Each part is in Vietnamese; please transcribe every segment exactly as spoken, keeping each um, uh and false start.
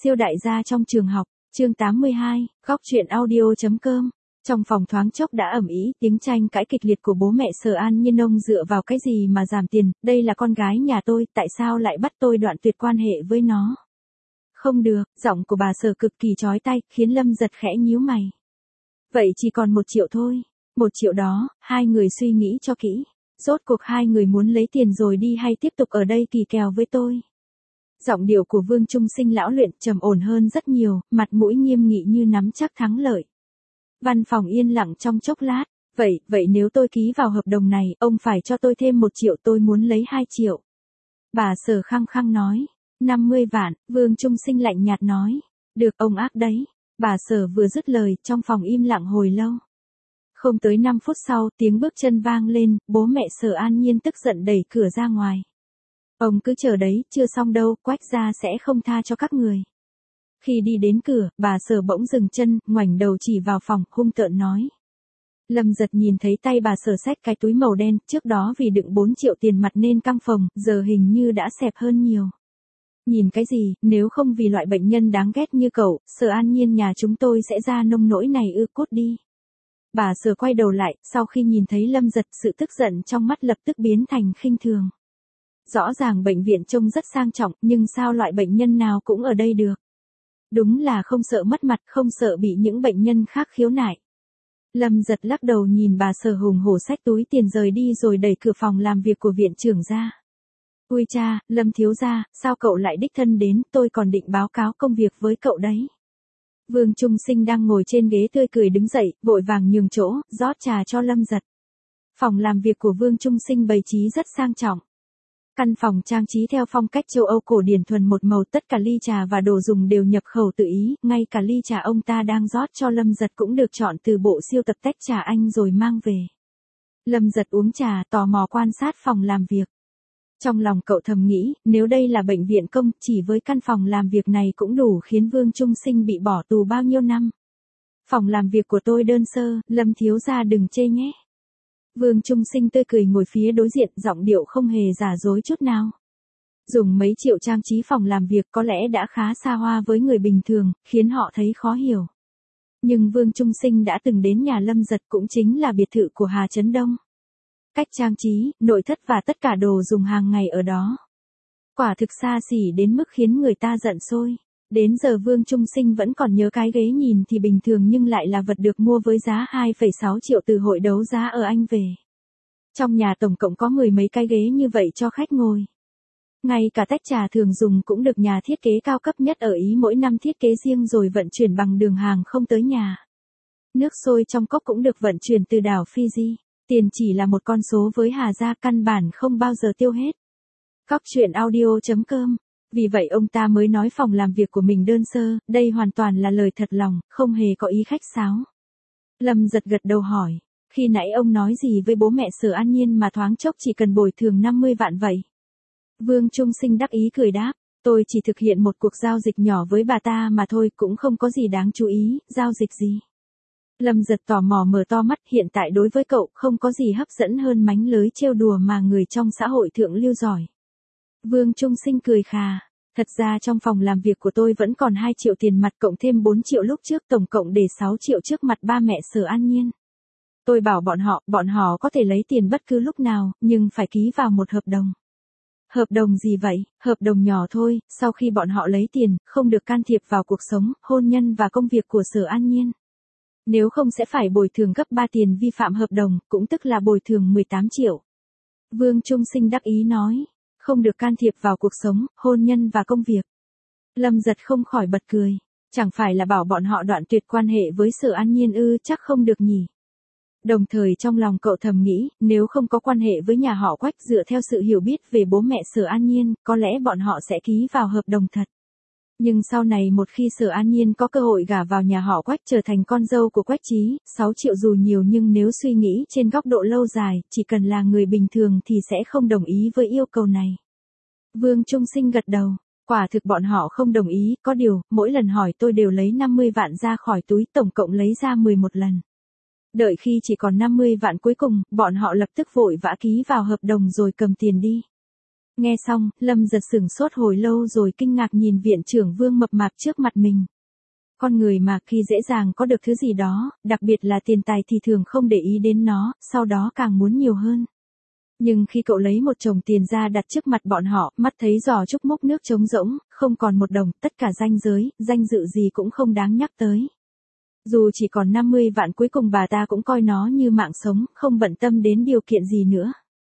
Siêu đại gia trong trường học, chương tám mươi hai, góc truyện audio.com. Trong phòng thoáng chốc đã ầm ĩ, tiếng tranh cãi kịch liệt của bố mẹ Sở An Nhiên. Ông dựa vào cái gì mà giảm tiền, đây là con gái nhà tôi, tại sao lại bắt tôi đoạn tuyệt quan hệ với nó? Không được, giọng của bà Sở cực kỳ chói tai, khiến Lâm Giật khẽ nhíu mày. Vậy chỉ còn một triệu thôi. Một triệu đó, hai người suy nghĩ cho kỹ. Rốt cuộc hai người muốn lấy tiền rồi đi hay tiếp tục ở đây kỳ kèo với tôi? Giọng điệu của Vương Trung Sinh lão luyện trầm ổn hơn rất nhiều, mặt mũi nghiêm nghị như nắm chắc thắng lợi. Văn phòng yên lặng trong chốc lát. Vậy, vậy nếu tôi ký vào hợp đồng này, ông phải cho tôi thêm một triệu, tôi muốn lấy hai triệu. Bà Sở khăng khăng nói. năm mươi vạn, Vương Trung Sinh lạnh nhạt nói. Được, ông ác đấy. Bà Sở vừa dứt lời, trong phòng im lặng hồi lâu. Không tới năm phút sau, tiếng bước chân vang lên, bố mẹ Sở An Nhiên tức giận đẩy cửa ra ngoài. Ông cứ chờ đấy, chưa xong đâu, Quách gia sẽ không tha cho các người. Khi đi đến cửa, bà Sở bỗng dừng chân, ngoảnh đầu chỉ vào phòng, hung tợn nói. Lâm Giật nhìn thấy tay bà Sở xách cái túi màu đen, trước đó vì đựng bốn triệu tiền mặt nên căng phòng, giờ hình như đã xẹp hơn nhiều. Nhìn cái gì, nếu không vì loại bệnh nhân đáng ghét như cậu, Sở An Nhiên nhà chúng tôi sẽ ra nông nỗi này ư, cút đi. Bà Sở quay đầu lại, sau khi nhìn thấy Lâm Giật, sự tức giận trong mắt lập tức biến thành khinh thường. Rõ ràng bệnh viện trông rất sang trọng, nhưng sao loại bệnh nhân nào cũng ở đây được? Đúng là không sợ mất mặt, không sợ bị những bệnh nhân khác khiếu nại. Lâm Giật lắc đầu nhìn bà Sở hùng hổ xách túi tiền rời đi rồi đẩy cửa phòng làm việc của viện trưởng ra. Ui cha, Lâm thiếu gia, sao cậu lại đích thân đến, tôi còn định báo cáo công việc với cậu đấy. Vương Trung Sinh đang ngồi trên ghế tươi cười đứng dậy, vội vàng nhường chỗ, rót trà cho Lâm Giật. Phòng làm việc của Vương Trung Sinh bày trí rất sang trọng. Căn phòng trang trí theo phong cách châu Âu cổ điển thuần một màu, tất cả ly trà và đồ dùng đều nhập khẩu tự ý, ngay cả ly trà ông ta đang rót cho Lâm Giật cũng được chọn từ bộ siêu tập tách trà Anh rồi mang về. Lâm Giật uống trà, tò mò quan sát phòng làm việc. Trong lòng cậu thầm nghĩ, nếu đây là bệnh viện công, chỉ với căn phòng làm việc này cũng đủ khiến Vương Trung Sinh bị bỏ tù bao nhiêu năm. Phòng làm việc của tôi đơn sơ, Lâm thiếu gia đừng chê nhé. Vương Trung Sinh tươi cười ngồi phía đối diện, giọng điệu không hề giả dối chút nào. Dùng mấy triệu trang trí phòng làm việc có lẽ đã khá xa hoa với người bình thường, khiến họ thấy khó hiểu. Nhưng Vương Trung Sinh đã từng đến nhà Lâm Giật, cũng chính là biệt thự của Hà Chấn Đông. Cách trang trí, nội thất và tất cả đồ dùng hàng ngày ở đó. Quả thực xa xỉ đến mức khiến người ta giận sôi. Đến giờ Vương Trung Sinh vẫn còn nhớ cái ghế nhìn thì bình thường nhưng lại là vật được mua với giá hai phẩy sáu triệu từ hội đấu giá ở Anh về. Trong nhà tổng cộng có mười mấy cái ghế như vậy cho khách ngồi. Ngay cả tách trà thường dùng cũng được nhà thiết kế cao cấp nhất ở Ý mỗi năm thiết kế riêng rồi vận chuyển bằng đường hàng không tới nhà. Nước sôi trong cốc cũng được vận chuyển từ đảo Fiji. Tiền chỉ là một con số với Hà gia, căn bản không bao giờ tiêu hết. Góc truyện audio.com. Vì vậy ông ta mới nói phòng làm việc của mình đơn sơ, đây hoàn toàn là lời thật lòng, không hề có ý khách sáo. Lâm Giật gật đầu hỏi, khi nãy ông nói gì với bố mẹ Sở An Nhiên mà thoáng chốc chỉ cần bồi thường năm mươi vạn vậy? Vương Trung Sinh đắc ý cười đáp, tôi chỉ thực hiện một cuộc giao dịch nhỏ với bà ta mà thôi, cũng không có gì đáng chú ý. Giao dịch gì? Lâm Giật tò mò mở to mắt, hiện tại đối với cậu không có gì hấp dẫn hơn mánh lới trêu đùa mà người trong xã hội thượng lưu giỏi. Vương Trung Sinh cười khà, thật ra trong phòng làm việc của tôi vẫn còn hai triệu tiền mặt cộng thêm bốn triệu lúc trước, tổng cộng để sáu triệu trước mặt ba mẹ Sở An Nhiên. Tôi bảo bọn họ, bọn họ có thể lấy tiền bất cứ lúc nào, nhưng phải ký vào một hợp đồng. Hợp đồng gì vậy? Hợp đồng nhỏ thôi, sau khi bọn họ lấy tiền, không được can thiệp vào cuộc sống, hôn nhân và công việc của Sở An Nhiên. Nếu không sẽ phải bồi thường gấp ba tiền vi phạm hợp đồng, cũng tức là bồi thường mười tám triệu. Vương Trung Sinh đắc ý nói, không được can thiệp vào cuộc sống, hôn nhân và công việc. Lâm Giật không khỏi bật cười, chẳng phải là bảo bọn họ đoạn tuyệt quan hệ với Sở An Nhiên ư, chắc không được nhỉ. Đồng thời trong lòng cậu thầm nghĩ, nếu không có quan hệ với nhà họ Quách, dựa theo sự hiểu biết về bố mẹ Sở An Nhiên, có lẽ bọn họ sẽ ký vào hợp đồng thật. Nhưng sau này một khi Sở An Nhiên có cơ hội gả vào nhà họ Quách trở thành con dâu của Quách Chí, sáu triệu dù nhiều nhưng nếu suy nghĩ trên góc độ lâu dài, chỉ cần là người bình thường thì sẽ không đồng ý với yêu cầu này. Vương Trung Sinh gật đầu, quả thực bọn họ không đồng ý, có điều, mỗi lần hỏi tôi đều lấy năm mươi vạn ra khỏi túi, tổng cộng lấy ra mười một lần. Đợi khi chỉ còn năm mươi vạn cuối cùng, bọn họ lập tức vội vã ký vào hợp đồng rồi cầm tiền đi. Nghe xong, Lâm Giật sửng sốt hồi lâu rồi kinh ngạc nhìn viện trưởng Vương mập mạp trước mặt mình. Con người mà khi dễ dàng có được thứ gì đó, đặc biệt là tiền tài thì thường không để ý đến nó, sau đó càng muốn nhiều hơn. Nhưng khi cậu lấy một chồng tiền ra đặt trước mặt bọn họ, mắt thấy giỏ trúc múc nước trống rỗng, không còn một đồng, tất cả danh giới, danh dự gì cũng không đáng nhắc tới. Dù chỉ còn năm mươi vạn cuối cùng bà ta cũng coi nó như mạng sống, không bận tâm đến điều kiện gì nữa.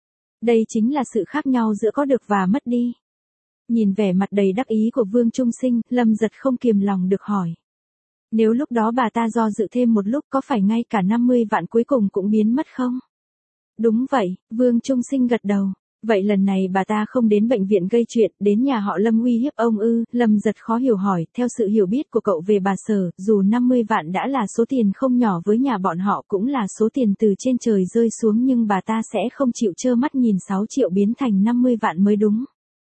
Đây chính là sự khác nhau giữa có được và mất đi. Nhìn vẻ mặt đầy đắc ý của Vương Trung Sinh, Lâm Giật không kiềm lòng được hỏi. Nếu lúc đó bà ta do dự thêm một lúc có phải ngay cả năm mươi vạn cuối cùng cũng biến mất không? Đúng vậy, Vương Trung Sinh gật đầu. Vậy lần này bà ta không đến bệnh viện gây chuyện, đến nhà họ Lâm uy hiếp ông ư? Lâm Giật khó hiểu hỏi, theo sự hiểu biết của cậu về bà Sở, dù năm mươi vạn đã là số tiền không nhỏ với nhà bọn họ cũng là số tiền từ trên trời rơi xuống, nhưng bà ta sẽ không chịu trơ mắt nhìn sáu triệu biến thành năm mươi vạn mới đúng.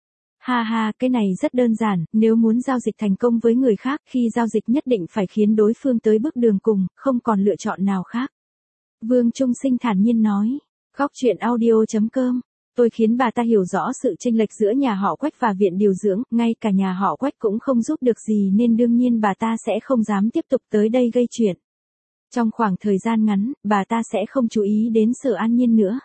Ha ha, cái này rất đơn giản, nếu muốn giao dịch thành công với người khác, khi giao dịch nhất định phải khiến đối phương tới bước đường cùng, không còn lựa chọn nào khác. Vương Trung Sinh thản nhiên nói. Góc truyện audio chấm com. Tôi khiến bà ta hiểu rõ sự chênh lệch giữa nhà họ Quách và viện điều dưỡng, ngay cả nhà họ Quách cũng không giúp được gì nên đương nhiên bà ta sẽ không dám tiếp tục tới đây gây chuyện. Trong khoảng thời gian ngắn, bà ta sẽ không chú ý đến Sở An Nhiên nữa.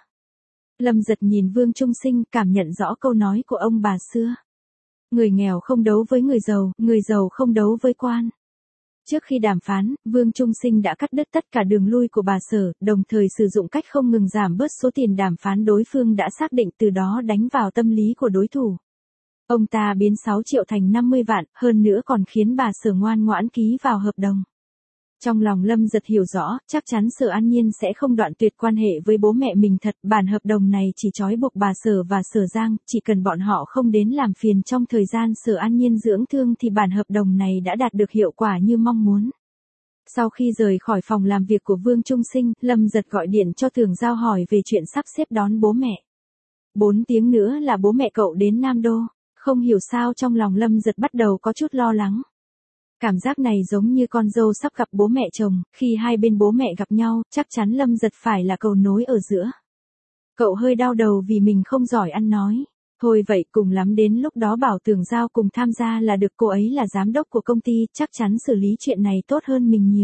Lâm Giật nhìn Vương Trung Sinh, cảm nhận rõ câu nói của ông bà xưa. Người nghèo không đấu với người giàu, người giàu không đấu với quan. Trước khi đàm phán, Vương Trung Sinh đã cắt đứt tất cả đường lui của bà Sở, đồng thời sử dụng cách không ngừng giảm bớt số tiền đàm phán đối phương đã xác định, từ đó đánh vào tâm lý của đối thủ. Ông ta biến sáu triệu thành năm mươi vạn, hơn nữa còn khiến bà Sở ngoan ngoãn ký vào hợp đồng. Trong lòng Lâm Giật hiểu rõ, chắc chắn Sở An Nhiên sẽ không đoạn tuyệt quan hệ với bố mẹ mình thật, bản hợp đồng này chỉ trói buộc bà Sở và Sở Giang, chỉ cần bọn họ không đến làm phiền trong thời gian Sở An Nhiên dưỡng thương thì bản hợp đồng này đã đạt được hiệu quả như mong muốn. Sau khi rời khỏi phòng làm việc của Vương Trung Sinh, Lâm Giật gọi điện cho Thường Giao hỏi về chuyện sắp xếp đón bố mẹ. Bốn tiếng nữa là bố mẹ cậu đến Nam Đô, không hiểu sao trong lòng Lâm Giật bắt đầu có chút lo lắng. Cảm giác này giống như con dâu sắp gặp bố mẹ chồng, khi hai bên bố mẹ gặp nhau, chắc chắn Lâm Giật phải là cầu nối ở giữa. Cậu hơi đau đầu vì mình không giỏi ăn nói. Thôi vậy, cùng lắm đến lúc đó bảo Tưởng Giao cùng tham gia là được, cô ấy là giám đốc của công ty, chắc chắn xử lý chuyện này tốt hơn mình nhiều.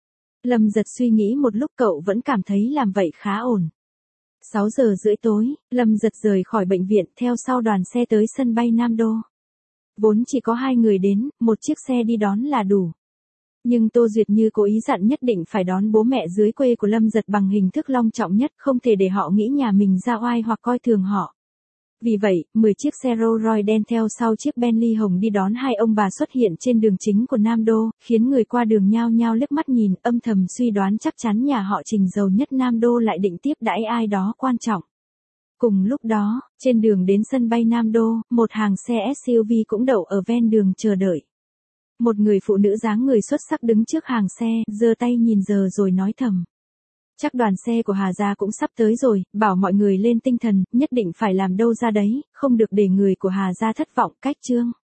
Lâm Giật suy nghĩ một lúc, cậu vẫn cảm thấy làm vậy khá ổn. sáu giờ rưỡi tối, Lâm Giật rời khỏi bệnh viện theo sau đoàn xe tới sân bay Nam Đô. Vốn chỉ có hai người đến, một chiếc xe đi đón là đủ. Nhưng Tô Duyệt Như cố ý dặn nhất định phải đón bố mẹ dưới quê của Lâm Giật bằng hình thức long trọng nhất, không thể để họ nghĩ nhà mình ra oai hoặc coi thường họ. Vì vậy, mười chiếc xe Rolls Royce đen theo sau chiếc Bentley hồng đi đón hai ông bà xuất hiện trên đường chính của Nam Đô, khiến người qua đường nhao nhao liếc mắt nhìn, âm thầm suy đoán chắc chắn nhà họ Trình giàu nhất Nam Đô lại định tiếp đãi ai đó quan trọng. Cùng lúc đó, trên đường đến sân bay Nam Đô, một hàng xe ét u vê cũng đậu ở ven đường chờ đợi. Một người phụ nữ dáng người xuất sắc đứng trước hàng xe, giơ tay nhìn giờ rồi nói thầm. Chắc đoàn xe của Hà Gia cũng sắp tới rồi, bảo mọi người lên tinh thần, nhất định phải làm đâu ra đấy, không được để người của Hà Gia thất vọng. Cách chương.